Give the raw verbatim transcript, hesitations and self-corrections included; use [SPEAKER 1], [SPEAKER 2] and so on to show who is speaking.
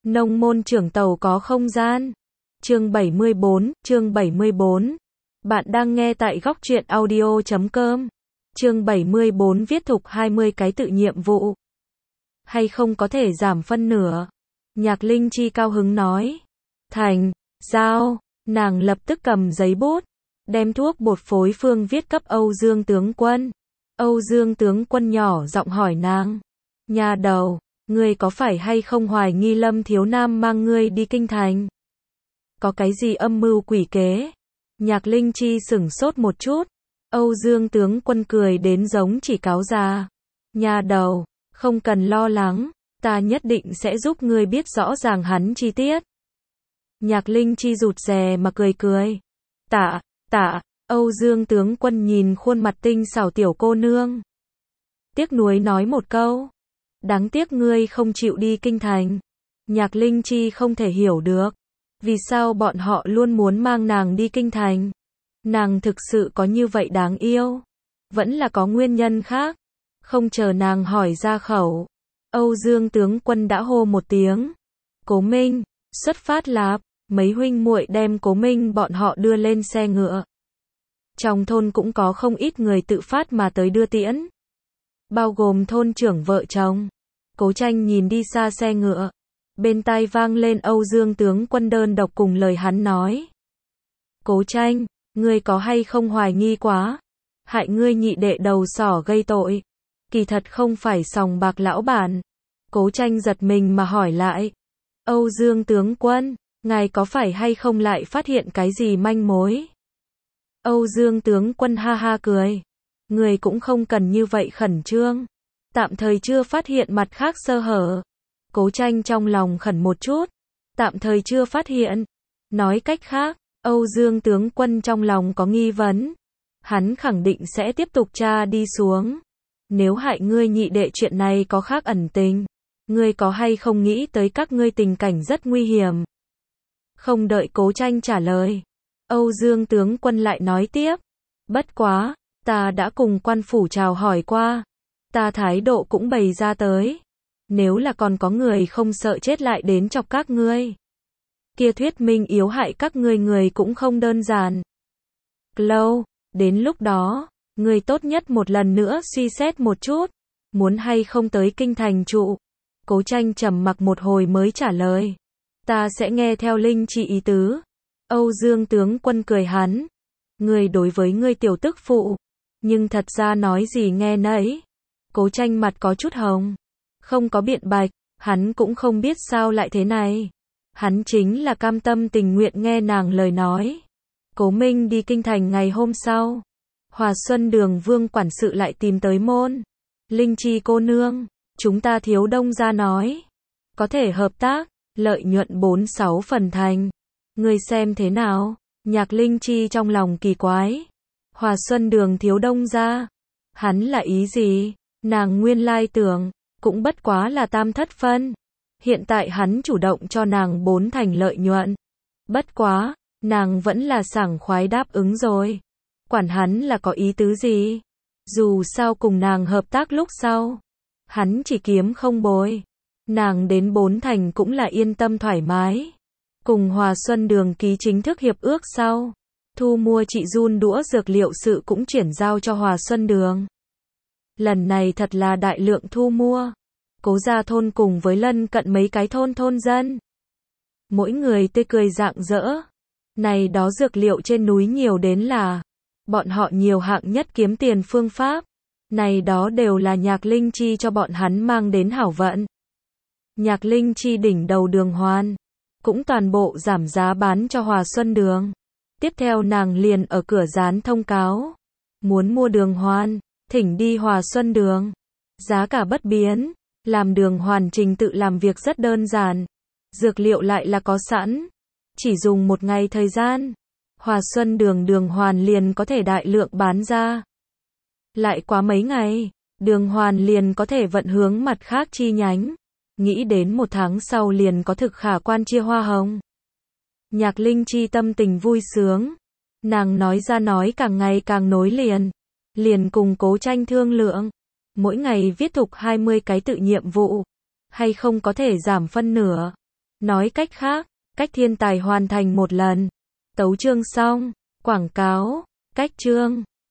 [SPEAKER 1] Nông môn trưởng tàu có không gian. Chương bảy mươi bốn, chương bảy mươi bốn. Bạn đang nghe tại góc truyện audio chấm com. Chương bảy mươi bốn viết thục hai mươi cái tự nhiệm vụ. Hay không có thể giảm phân nửa. Nhạc Linh Chi cao hứng nói. Thành, giao, nàng lập tức cầm giấy bút, đem thuốc bột phối phương viết cấp Âu Dương tướng quân. Âu Dương tướng quân nhỏ giọng hỏi nàng. Nhà đầu, ngươi có phải hay không hoài nghi Lâm Thiếu Nam mang ngươi đi kinh thành? Có cái gì âm mưu quỷ kế? Nhạc Linh Chi sửng sốt một chút. Âu Dương tướng quân cười đến giống chỉ cáo già. Nhà đầu, không cần lo lắng, ta nhất định sẽ giúp ngươi biết rõ ràng hắn chi tiết. Nhạc Linh Chi rụt rè mà cười cười. Tạ, tạ, Âu Dương tướng quân nhìn khuôn mặt tinh xảo tiểu cô nương. Tiếc nuối nói một câu. Đáng tiếc ngươi không chịu đi kinh thành. Nhạc Linh Chi không thể hiểu được. Vì sao bọn họ luôn muốn mang nàng đi kinh thành? Nàng thực sự có như vậy đáng yêu? Vẫn là có nguyên nhân khác? Không chờ nàng hỏi ra khẩu. Âu Dương tướng quân đã hô một tiếng. Cố Minh, xuất phát lạp. Mấy huynh muội đem Cố Minh bọn họ đưa lên xe ngựa. Trong thôn cũng có không ít người tự phát mà tới đưa tiễn. Bao gồm thôn trưởng vợ chồng. Cố Tranh nhìn đi xa xe ngựa. Bên tai vang lên Âu Dương tướng quân đơn độc cùng lời hắn nói. Cố Tranh, ngươi có hay không hoài nghi quá? Hại ngươi nhị đệ đầu sỏ gây tội. Kỳ thật không phải sòng bạc lão bản. Cố Tranh giật mình mà hỏi lại. Âu Dương tướng quân, ngài có phải hay không lại phát hiện cái gì manh mối? Âu Dương tướng quân ha ha cười. Người cũng không cần như vậy khẩn trương. Tạm thời chưa phát hiện mặt khác sơ hở. Cố Tranh trong lòng khẩn một chút. Tạm thời chưa phát hiện. Nói cách khác, Âu Dương tướng quân trong lòng có nghi vấn. Hắn khẳng định sẽ tiếp tục tra đi xuống. Nếu hại ngươi nhị đệ chuyện này có khác ẩn tình. Ngươi có hay không nghĩ tới các ngươi tình cảnh rất nguy hiểm? Không đợi Cố Tranh trả lời. Âu Dương tướng quân lại nói tiếp. Bất quá, ta đã cùng quan phủ chào hỏi qua. Ta thái độ cũng bày ra tới. Nếu là còn có người không sợ chết lại đến chọc các ngươi. Kia thuyết minh yếu hại các ngươi người cũng không đơn giản. Lâu, đến lúc đó, ngươi tốt nhất một lần nữa suy xét một chút. Muốn hay không tới kinh thành trụ. Cố Tranh trầm mặc một hồi mới trả lời. Ta sẽ nghe theo Linh Chi ý tứ. Âu Dương tướng quân cười hắn. Ngươi đối với ngươi tiểu tức phụ. Nhưng thật ra nói gì nghe nấy. Cố Tranh mặt có chút hồng. Không có biện bạch. Hắn cũng không biết sao lại thế này. Hắn chính là cam tâm tình nguyện nghe nàng lời nói. Cố Minh đi kinh thành ngày hôm sau. Hòa Xuân đường vương quản sự lại tìm tới môn. Linh Chi cô nương. Chúng ta thiếu đông ra nói. Có thể hợp tác. Lợi nhuận bốn sáu phần thành. Ngươi xem thế nào? Nhạc Linh Chi trong lòng kỳ quái. Hòa Xuân đường thiếu đông ra. Hắn là ý gì? Nàng nguyên lai tưởng. Cũng bất quá là tam thất phân. Hiện tại hắn chủ động cho nàng bốn thành lợi nhuận. Bất quá, nàng vẫn là sảng khoái đáp ứng rồi. Quản hắn là có ý tứ gì? Dù sao cùng nàng hợp tác lúc sau. Hắn chỉ kiếm không bồi. Nàng đến bốn thành cũng là yên tâm thoải mái. Cùng Hòa Xuân đường ký chính thức hiệp ước sau. Thu mua chị Jun đũa dược liệu sự cũng chuyển giao cho Hòa Xuân đường. Lần này thật là đại lượng thu mua. Cố gia thôn cùng với lân cận mấy cái thôn thôn dân. Mỗi người tươi cười rạng rỡ. Này đó dược liệu trên núi nhiều đến là. Bọn họ nhiều hạng nhất kiếm tiền phương pháp. Này đó đều là Nhạc Linh Chi cho bọn hắn mang đến hảo vận. Nhạc Linh Chi đỉnh đầu đường hoàn. Cũng toàn bộ giảm giá bán cho Hòa Xuân đường. Tiếp theo nàng liền ở cửa dán thông cáo. Muốn mua đường hoàn, thỉnh đi Hòa Xuân đường. Giá cả bất biến. Làm đường hoàn trình tự làm việc rất đơn giản. Dược liệu lại là có sẵn. Chỉ dùng một ngày thời gian. Hòa Xuân đường đường hoàn liền có thể đại lượng bán ra. Lại quá mấy ngày, đường hoàn liền có thể vận hướng mặt khác chi nhánh. Nghĩ đến một tháng sau liền có thực khả quan chia hoa hồng. Nhạc Linh Chi tâm tình vui sướng. Nàng nói ra nói càng ngày càng nối liền. Liền cùng Cố Tranh thương lượng. Mỗi ngày viết thục hai mươi cái tự nhiệm vụ. Hay không có thể giảm phân nửa. Nói cách khác, cách thiên tài hoàn thành một lần. Tấu chương xong. Quảng cáo. Cách chương.